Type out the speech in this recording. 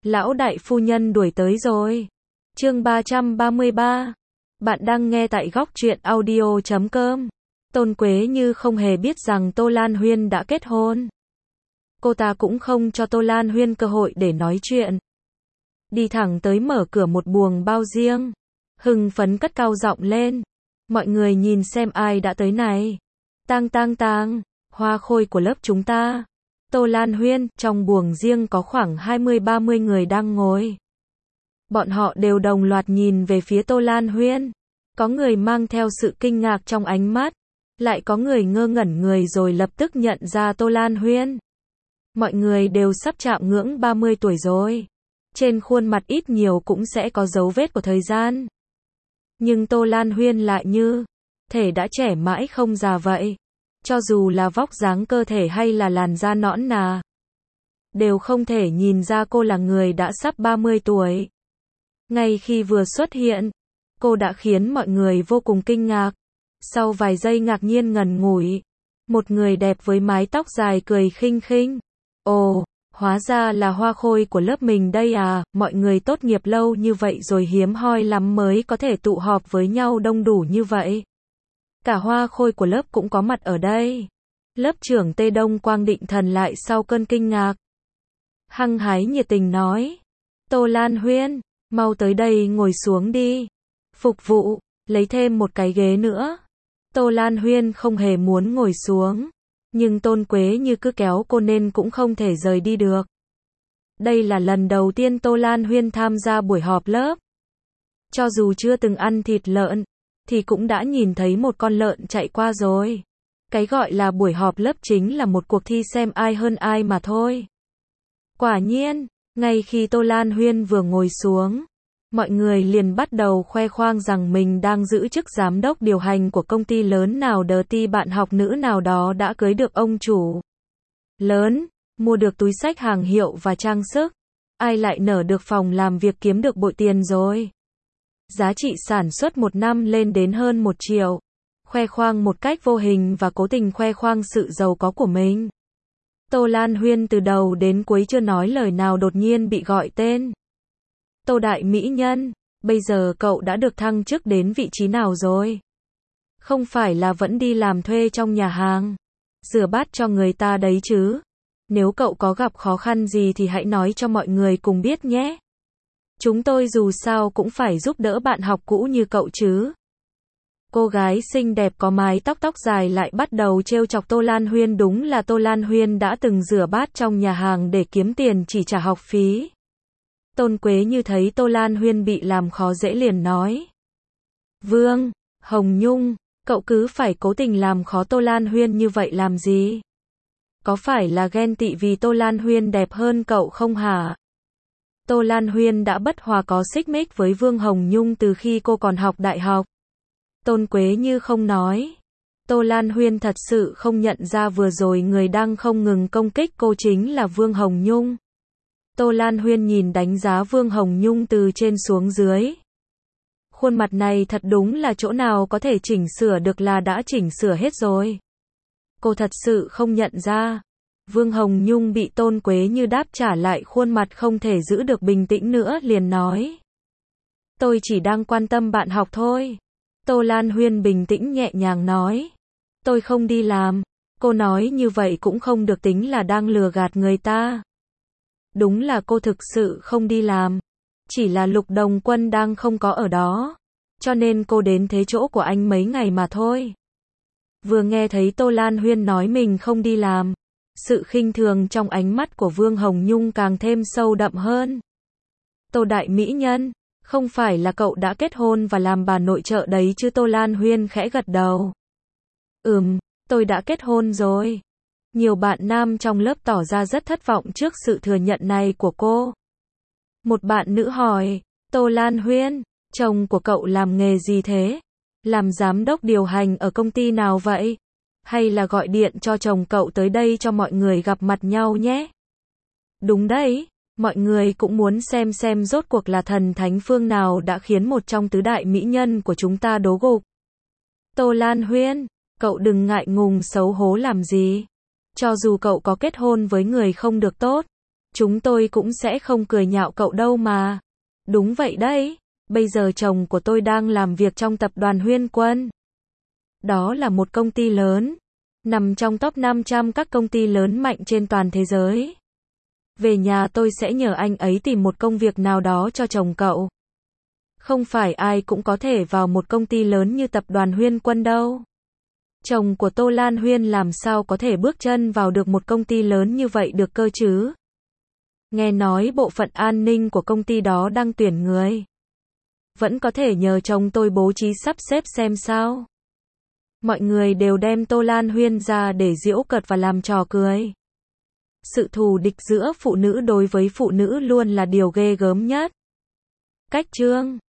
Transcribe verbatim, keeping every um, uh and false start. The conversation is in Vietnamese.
Lão đại phu nhân đuổi tới rồi. Chương ba trăm ba mươi ba. Bạn đang nghe tại góc truyện audio chấm com. Tôn Quế Như không hề biết rằng Tô Lan Huyên đã kết hôn. Cô ta cũng không cho Tô Lan Huyên cơ hội để nói chuyện. Đi thẳng tới mở cửa một buồng bao riêng. Hưng phấn cất cao giọng lên. Mọi người nhìn xem ai đã tới này. Tang tang tang, hoa khôi của lớp chúng ta. Tô Lan Huyên, trong buồng riêng có khoảng hai mươi ba mươi người đang ngồi. Bọn họ đều đồng loạt nhìn về phía Tô Lan Huyên. Có người mang theo sự kinh ngạc trong ánh mắt. Lại có người ngơ ngẩn người rồi lập tức nhận ra Tô Lan Huyên. Mọi người đều sắp chạm ngưỡng ba mươi tuổi rồi. Trên khuôn mặt ít nhiều cũng sẽ có dấu vết của thời gian. Nhưng Tô Lan Huyên lại như thể đã trẻ mãi không già vậy. Cho dù là vóc dáng cơ thể hay là làn da nõn nà, đều không thể nhìn ra cô là người đã sắp ba mươi tuổi. Ngay khi vừa xuất hiện, cô đã khiến mọi người vô cùng kinh ngạc. Sau vài giây ngạc nhiên ngần ngủi, một người đẹp với mái tóc dài cười khinh khinh. Ồ, hóa ra là hoa khôi của lớp mình đây à, mọi người tốt nghiệp lâu như vậy rồi hiếm hoi lắm mới có thể tụ họp với nhau đông đủ như vậy. Cả hoa khôi của lớp cũng có mặt ở đây. Lớp trưởng Tê Đông Quang Định Thần lại sau cơn kinh ngạc. Hăng hái nhiệt tình nói. Tô Lan Huyên, mau tới đây ngồi xuống đi. Phục vụ, lấy thêm một cái ghế nữa. Tô Lan Huyên không hề muốn ngồi xuống. Nhưng Tôn Quế Như cứ kéo cô nên cũng không thể rời đi được. Đây là lần đầu tiên Tô Lan Huyên tham gia buổi họp lớp. Cho dù chưa từng ăn thịt lợn, thì cũng đã nhìn thấy một con lợn chạy qua rồi. Cái gọi là buổi họp lớp chính là một cuộc thi xem ai hơn ai mà thôi. Quả nhiên, ngay khi Tô Lan Huyên vừa ngồi xuống, mọi người liền bắt đầu khoe khoang rằng mình đang giữ chức giám đốc điều hành của công ty lớn nào, đờ ti bạn học nữ nào đó đã cưới được ông chủ lớn, mua được túi xách hàng hiệu và trang sức. Ai lại nở được phòng làm việc kiếm được bội tiền rồi. Giá trị sản xuất một năm lên đến hơn một triệu. Khoe khoang một cách vô hình và cố tình khoe khoang sự giàu có của mình. Tô Lan Huyên từ đầu đến cuối chưa nói lời nào đột nhiên bị gọi tên. Tô đại mỹ nhân, bây giờ cậu đã được thăng chức đến vị trí nào rồi? Không phải là vẫn đi làm thuê trong nhà hàng, rửa bát cho người ta đấy chứ? Nếu cậu có gặp khó khăn gì thì hãy nói cho mọi người cùng biết nhé. Chúng tôi dù sao cũng phải giúp đỡ bạn học cũ như cậu chứ. Cô gái xinh đẹp có mái tóc tóc dài lại bắt đầu trêu chọc Tô Lan Huyên. Đúng là Tô Lan Huyên đã từng rửa bát trong nhà hàng để kiếm tiền chỉ trả học phí. Tôn Quế Như thấy Tô Lan Huyên bị làm khó dễ liền nói. Vương Hồng Nhung, cậu cứ phải cố tình làm khó Tô Lan Huyên như vậy làm gì? Có phải là ghen tị vì Tô Lan Huyên đẹp hơn cậu không hả? Tô Lan Huyên đã bất hòa có xích mích với Vương Hồng Nhung từ khi cô còn học đại học. Tôn Quế Như không nói. Tô Lan Huyên thật sự không nhận ra vừa rồi người đang không ngừng công kích cô chính là Vương Hồng Nhung. Tô Lan Huyên nhìn đánh giá Vương Hồng Nhung từ trên xuống dưới. Khuôn mặt này thật đúng là chỗ nào có thể chỉnh sửa được là đã chỉnh sửa hết rồi. Cô thật sự không nhận ra. Vương Hồng Nhung bị Tôn Quế Như đáp trả lại khuôn mặt không thể giữ được bình tĩnh nữa liền nói. Tôi chỉ đang quan tâm bạn học thôi. Tô Lan Huyên bình tĩnh nhẹ nhàng nói. Tôi không đi làm. Cô nói như vậy cũng không được tính là đang lừa gạt người ta. Đúng là cô thực sự không đi làm. Chỉ là Lục Đồng Quân đang không có ở đó. Cho nên cô đến thế chỗ của anh mấy ngày mà thôi. Vừa nghe thấy Tô Lan Huyên nói mình không đi làm, sự khinh thường trong ánh mắt của Vương Hồng Nhung càng thêm sâu đậm hơn. Tô đại mỹ nhân, không phải là cậu đã kết hôn và làm bà nội trợ đấy chứ? Tô Lan Huyên khẽ gật đầu. Ừm, tôi đã kết hôn rồi. Nhiều bạn nam trong lớp tỏ ra rất thất vọng trước sự thừa nhận này của cô. Một bạn nữ hỏi, Tô Lan Huyên, chồng của cậu làm nghề gì thế? Làm giám đốc điều hành ở công ty nào vậy? Hay là gọi điện cho chồng cậu tới đây cho mọi người gặp mặt nhau nhé? Đúng đấy, mọi người cũng muốn xem xem rốt cuộc là thần thánh phương nào đã khiến một trong tứ đại mỹ nhân của chúng ta đố gục. Tô Lan Huyên, cậu đừng ngại ngùng xấu hố làm gì. Cho dù cậu có kết hôn với người không được tốt, Chúng tôi cũng sẽ không cười nhạo cậu đâu mà. Đúng vậy đấy, bây giờ chồng của tôi đang làm việc trong tập đoàn Huyên Quân. Đó là một công ty lớn, nằm trong top năm trăm các công ty lớn mạnh trên toàn thế giới. Về nhà tôi sẽ nhờ anh ấy tìm một công việc nào đó cho chồng cậu. Không phải ai cũng có thể vào một công ty lớn như tập đoàn Huyên Quân đâu. Chồng của Tô Lan Huyên làm sao có thể bước chân vào được một công ty lớn như vậy được cơ chứ? Nghe nói bộ phận an ninh của công ty đó đang tuyển người. Vẫn có thể nhờ chồng tôi bố trí sắp xếp xem sao. Mọi người đều đem Tô Lan Huyên ra để giễu cợt và làm trò cười. Sự thù địch giữa phụ nữ đối với phụ nữ luôn là điều ghê gớm nhất. Cách chương